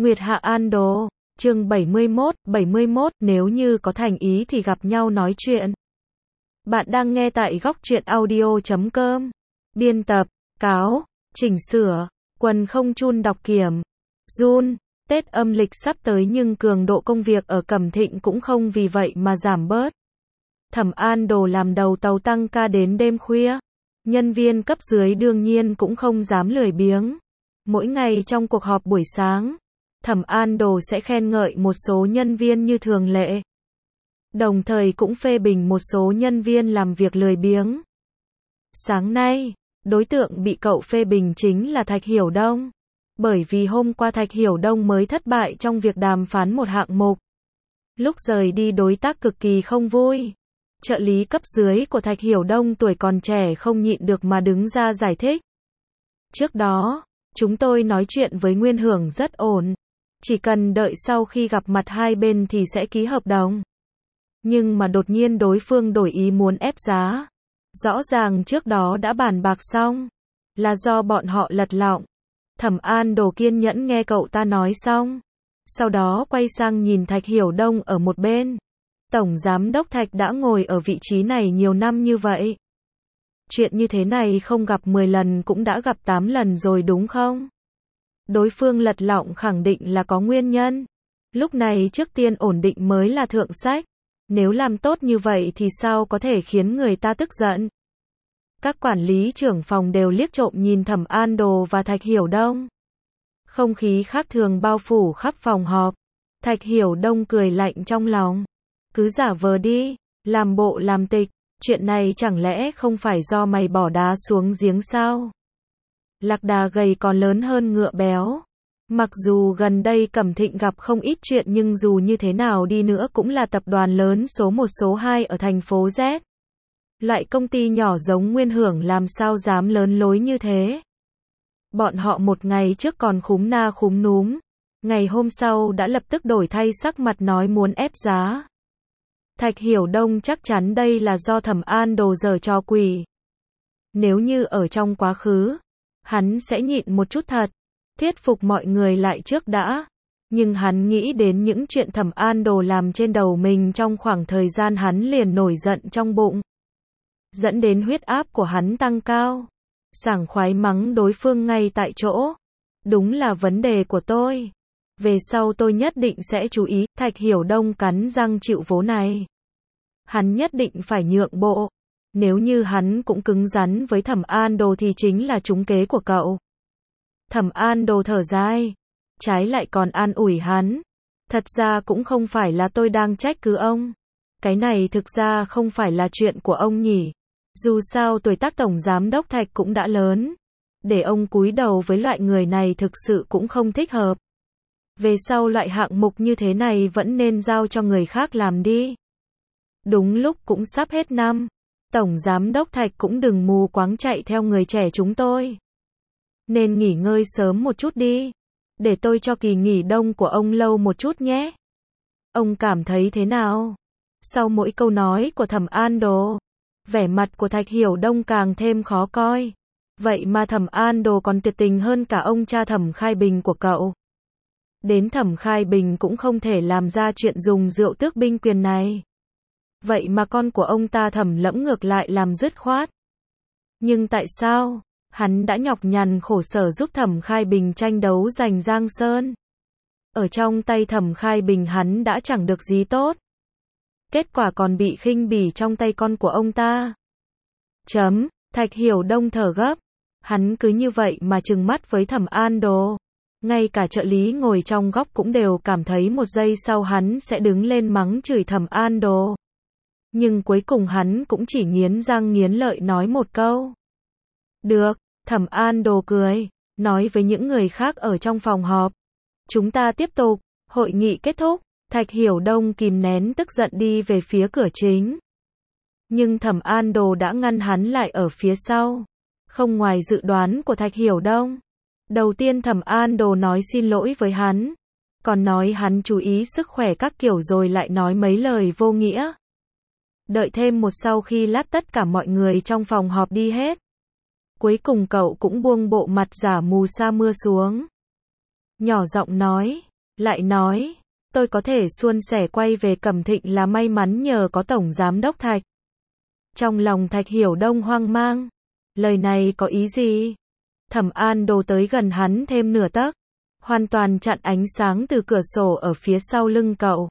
Nguyệt Hạ An Đồ, chương 71, nếu như có thành ý thì gặp nhau nói chuyện. Bạn đang nghe tại góc truyện audio.com. Biên tập, cáo, chỉnh sửa, Quần Không Chun đọc kiểm. Jun, Tết âm lịch sắp tới nhưng cường độ công việc ở Cẩm Thịnh cũng không vì vậy mà giảm bớt. Thẩm An Đồ làm đầu tàu tăng ca đến đêm khuya. Nhân viên cấp dưới đương nhiên cũng không dám lười biếng. Mỗi ngày trong cuộc họp buổi sáng, Thẩm An Đồ sẽ khen ngợi một số nhân viên như thường lệ. Đồng thời cũng phê bình một số nhân viên làm việc lười biếng. Sáng nay, đối tượng bị cậu phê bình chính là Thạch Hiểu Đông. Bởi vì hôm qua Thạch Hiểu Đông mới thất bại trong việc đàm phán một hạng mục. Lúc rời đi đối tác cực kỳ không vui. Trợ lý cấp dưới của Thạch Hiểu Đông tuổi còn trẻ không nhịn được mà đứng ra giải thích. Trước đó, chúng tôi nói chuyện với Nguyên Hưởng rất ổn. Chỉ cần đợi sau khi gặp mặt hai bên thì sẽ ký hợp đồng. Nhưng mà đột nhiên đối phương đổi ý muốn ép giá. Rõ ràng trước đó đã bàn bạc xong. Là do bọn họ lật lọng. Thẩm An Đồ kiên nhẫn nghe cậu ta nói xong. Sau đó quay sang nhìn Thạch Hiểu Đông ở một bên. Tổng Giám đốc Thạch đã ngồi ở vị trí này nhiều năm như vậy. Chuyện như thế này không gặp 10 lần cũng đã gặp 8 lần rồi đúng không? Đối phương lật lọng khẳng định là có nguyên nhân. Lúc này trước tiên ổn định mới là thượng sách. Nếu làm tốt như vậy thì sao có thể khiến người ta tức giận? Các quản lý trưởng phòng đều liếc trộm nhìn Thẩm An Đồ và Thạch Hiểu Đông. Không khí khác thường bao phủ khắp phòng họp. Thạch Hiểu Đông cười lạnh trong lòng. Cứ giả vờ đi, làm bộ làm tịch, chuyện này chẳng lẽ không phải do mày bỏ đá xuống giếng sao? Lạc đà gầy còn lớn hơn ngựa béo. Mặc dù gần đây Cẩm Thịnh gặp không ít chuyện nhưng dù như thế nào đi nữa cũng là tập đoàn lớn số 1 số 2 ở thành phố Z. Loại công ty nhỏ giống Nguyên Hưởng làm sao dám lớn lối như thế? Bọn họ một ngày trước còn khúm na khúm núm. Ngày hôm sau đã lập tức đổi thay sắc mặt nói muốn ép giá. Thạch Hiểu Đông chắc chắn đây là do Thẩm An Đồ giở trò quỷ. Nếu như ở trong quá khứ, hắn sẽ nhịn một chút thật, thuyết phục mọi người lại trước đã. Nhưng hắn nghĩ đến những chuyện Thẩm An Đồ làm trên đầu mình trong khoảng thời gian hắn liền nổi giận trong bụng. Dẫn đến huyết áp của hắn tăng cao. Sảng khoái mắng đối phương ngay tại chỗ. Đúng là vấn đề của tôi. Về sau tôi nhất định sẽ chú ý. Thạch Hiểu Đông cắn răng chịu vố này. Hắn nhất định phải nhượng bộ. Nếu như hắn cũng cứng rắn với Thẩm An Đồ thì chính là trúng kế của cậu. Thẩm An Đồ thở dài. Trái lại còn an ủi hắn. Thật ra cũng không phải là tôi đang trách cứ ông. Cái này thực ra không phải là chuyện của ông nhỉ. Dù sao tuổi tác Tổng Giám đốc Thạch cũng đã lớn. Để ông cúi đầu với loại người này thực sự cũng không thích hợp. Về sau loại hạng mục như thế này vẫn nên giao cho người khác làm đi. Đúng lúc cũng sắp hết năm. Tổng Giám đốc Thạch cũng đừng mù quáng chạy theo người trẻ chúng tôi. Nên nghỉ ngơi sớm một chút đi. Để tôi cho kỳ nghỉ đông của ông lâu một chút nhé. Ông cảm thấy thế nào? Sau mỗi câu nói của Thẩm An Đồ, vẻ mặt của Thạch Hiểu Đông càng thêm khó coi. Vậy mà Thẩm An Đồ còn tuyệt tình hơn cả ông cha Thẩm Khai Bình của cậu. Đến Thẩm Khai Bình cũng không thể làm ra chuyện dùng rượu tước binh quyền này. Vậy mà con của ông ta Thẩm Lẫm ngược lại làm dứt khoát. Nhưng tại sao? Hắn đã nhọc nhằn khổ sở giúp Thẩm Khai Bình tranh đấu giành Giang Sơn. Ở trong tay Thẩm Khai Bình hắn đã chẳng được gì tốt. Kết quả còn bị khinh bỉ trong tay con của ông ta. Thạch Hiểu Đông thở gấp. Hắn cứ như vậy mà trừng mắt với Thẩm An Đồ. Ngay cả trợ lý ngồi trong góc cũng đều cảm thấy một giây sau hắn sẽ đứng lên mắng chửi Thẩm An Đồ. Nhưng cuối cùng hắn cũng chỉ nghiến răng nghiến lợi nói một câu. Được, Thẩm An Đồ cười, nói với những người khác ở trong phòng họp. Chúng ta tiếp tục, hội nghị kết thúc. Thạch Hiểu Đông kìm nén tức giận đi về phía cửa chính. Nhưng Thẩm An Đồ đã ngăn hắn lại ở phía sau. Không ngoài dự đoán của Thạch Hiểu Đông. Đầu tiên Thẩm An Đồ nói xin lỗi với hắn. Còn nói hắn chú ý sức khỏe các kiểu rồi lại nói mấy lời vô nghĩa. Đợi thêm một sau khi lát tất cả mọi người trong phòng họp đi hết. Cuối cùng cậu cũng buông bộ mặt giả mù sa mưa xuống. Nhỏ giọng nói, Lại nói, tôi có thể suôn sẻ quay về Cẩm Thịnh là may mắn nhờ có Tổng Giám Đốc Thạch. Trong lòng Thạch Hiểu Đông hoang mang. Lời này có ý gì? Thẩm An Đồ tới gần hắn thêm nửa tấc, hoàn toàn chặn ánh sáng từ cửa sổ ở phía sau lưng cậu.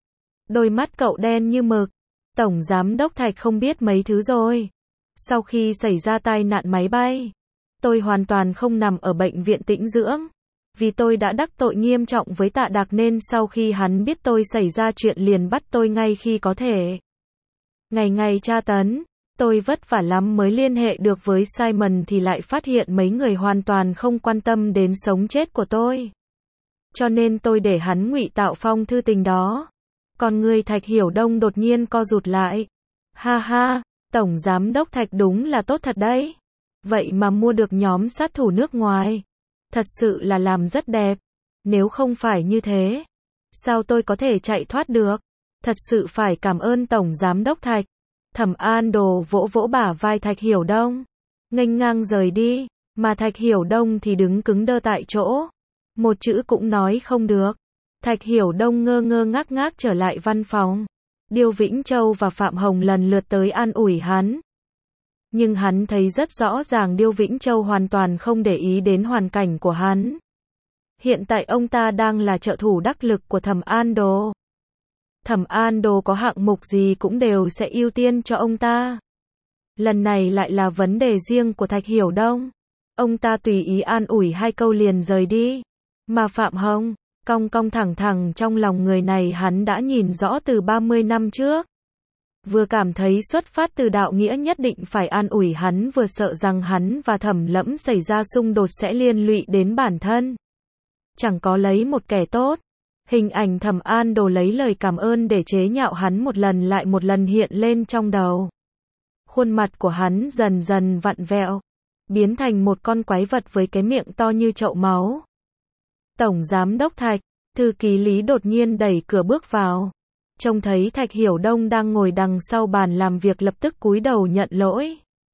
Đôi mắt cậu đen như mực. Tổng Giám Đốc Thạch không biết mấy thứ rồi. Sau khi xảy ra tai nạn máy bay, tôi hoàn toàn không nằm ở bệnh viện tĩnh dưỡng. Vì tôi đã đắc tội nghiêm trọng với Tạ Đạc nên sau khi hắn biết tôi xảy ra chuyện liền bắt tôi ngay khi có thể. Ngày ngày tra tấn, tôi vất vả lắm mới liên hệ được với Simon thì lại phát hiện mấy người hoàn toàn không quan tâm đến sống chết của tôi. Cho nên tôi để hắn ngụy tạo phong thư tình đó. Còn người Thạch Hiểu Đông đột nhiên co rụt lại. Ha ha, Tổng Giám Đốc Thạch đúng là tốt thật đấy. Vậy mà mua được nhóm sát thủ nước ngoài. Thật sự là làm rất đẹp. Nếu không phải như thế, sao tôi có thể chạy thoát được? Thật sự phải cảm ơn Tổng Giám Đốc Thạch. Thẩm An Đồ vỗ vỗ bả vai Thạch Hiểu Đông, nghênh ngang rời đi, mà Thạch Hiểu Đông thì đứng cứng đơ tại chỗ. Một chữ cũng nói không được. Thạch Hiểu Đông ngơ ngơ ngác ngác trở lại văn phòng. Điêu Vĩnh Châu và Phạm Hồng lần lượt tới an ủi hắn. Nhưng hắn thấy rất rõ ràng Điêu Vĩnh Châu hoàn toàn không để ý đến hoàn cảnh của hắn. Hiện tại ông ta đang là trợ thủ đắc lực của Thẩm An Đồ. Thẩm An Đồ có hạng mục gì cũng đều sẽ ưu tiên cho ông ta. Lần này lại là vấn đề riêng của Thạch Hiểu Đông. Ông ta tùy ý an ủi 2 câu liền rời đi. Mà Phạm Hồng, cong cong thẳng thẳng trong lòng người này hắn đã nhìn rõ từ 30 năm trước. Vừa cảm thấy xuất phát từ đạo nghĩa nhất định phải an ủi hắn, vừa sợ rằng hắn và Thẩm Lẫm xảy ra xung đột sẽ liên lụy đến bản thân. Chẳng có lấy một kẻ tốt. Hình ảnh Thẩm An Đồ lấy lời cảm ơn để chế nhạo hắn một lần lại một lần hiện lên trong đầu. Khuôn mặt của hắn dần dần vặn vẹo, biến thành một con quái vật với cái miệng to như chậu máu. Tổng Giám Đốc Thạch, thư ký Lý đột nhiên đẩy cửa bước vào. Trông thấy Thạch Hiểu Đông đang ngồi đằng sau bàn làm việc lập tức cúi đầu nhận lỗi.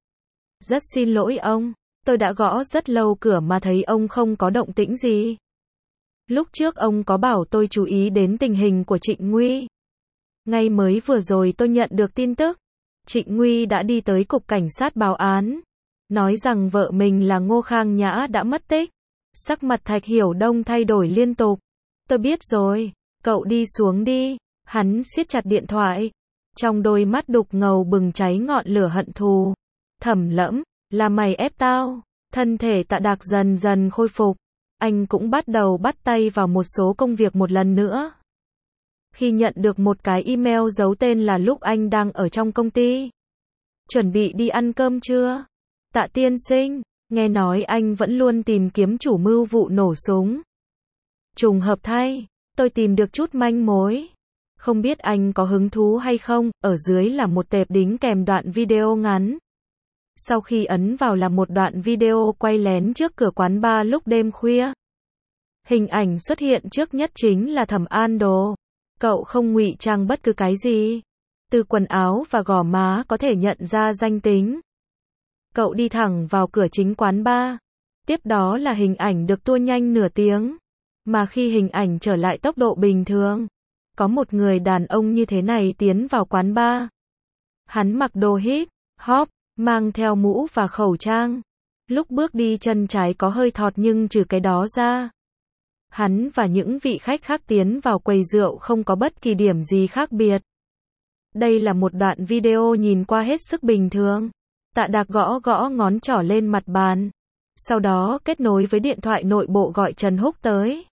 Rất xin lỗi ông, tôi đã gõ rất lâu cửa mà thấy ông không có động tĩnh gì. Lúc trước ông có bảo tôi chú ý đến tình hình của Trịnh Nguy. Ngay mới vừa rồi tôi nhận được tin tức. Trịnh Nguy đã đi tới cục cảnh sát báo án. Nói rằng vợ mình là Ngô Khang Nhã đã mất tích. Sắc mặt Thạch Hiểu Đông thay đổi liên tục. Tôi biết rồi, cậu đi xuống đi. Hắn siết chặt điện thoại. Trong đôi mắt đục ngầu bừng cháy ngọn lửa hận thù. Thẩm Lẫm, là mày ép tao. Thân thể Tạ Đạc dần dần khôi phục. Anh cũng bắt đầu bắt tay vào một số công việc một lần nữa. Khi nhận được một cái email giấu tên là lúc anh đang ở trong công ty. Chuẩn bị đi ăn cơm chưa? Tạ tiên sinh, nghe nói anh vẫn luôn tìm kiếm chủ mưu vụ nổ súng. Trùng hợp thay, tôi tìm được chút manh mối. Không biết anh có hứng thú hay không, ở dưới là một tệp đính kèm đoạn video ngắn. Sau khi ấn vào là một đoạn video quay lén trước cửa quán bar lúc đêm khuya. Hình ảnh xuất hiện trước nhất chính là Thẩm An Đồ. Cậu không ngụy trang bất cứ cái gì. Từ quần áo và gò má có thể nhận ra danh tính. Cậu đi thẳng vào cửa chính quán bar. Tiếp đó là hình ảnh được tua nhanh nửa tiếng. Mà khi hình ảnh trở lại tốc độ bình thường, có một người đàn ông như thế này tiến vào quán bar. Hắn mặc đồ hip hop, mang theo mũ và khẩu trang. Lúc bước đi chân trái có hơi thọt nhưng trừ cái đó ra, hắn và những vị khách khác tiến vào quầy rượu không có bất kỳ điểm gì khác biệt. Đây là một đoạn video nhìn qua hết sức bình thường. Tạ Đạc gõ gõ ngón trỏ lên mặt bàn. Sau đó kết nối với điện thoại nội bộ gọi Trần Húc tới.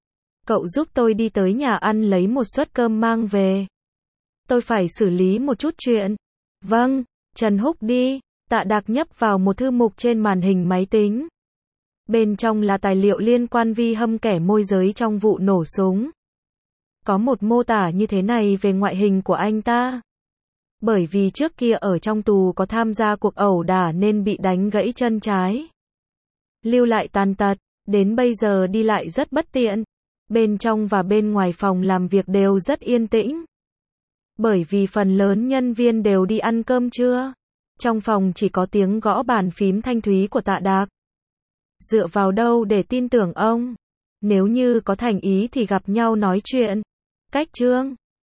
Cậu giúp tôi đi tới nhà ăn lấy một suất cơm mang về. Tôi phải xử lý một chút chuyện. Vâng, Trần Húc đi. Tạ Đạc nhấp vào một thư mục trên màn hình máy tính. Bên trong là tài liệu liên quan vi hâm kẻ môi giới trong vụ nổ súng. Có một mô tả như thế này về ngoại hình của anh ta. Bởi vì trước kia ở trong tù có tham gia cuộc ẩu đả nên bị đánh gãy chân trái. Lưu lại tàn tật, đến bây giờ đi lại rất bất tiện. Bên trong và bên ngoài phòng làm việc đều rất yên tĩnh. Bởi vì phần lớn nhân viên đều đi ăn cơm trưa. Trong phòng chỉ có tiếng gõ bàn phím thanh thúy của Tạ Đạc. Dựa vào đâu để tin tưởng ông? nếu như có thành ý thì gặp nhau nói chuyện. Cách chương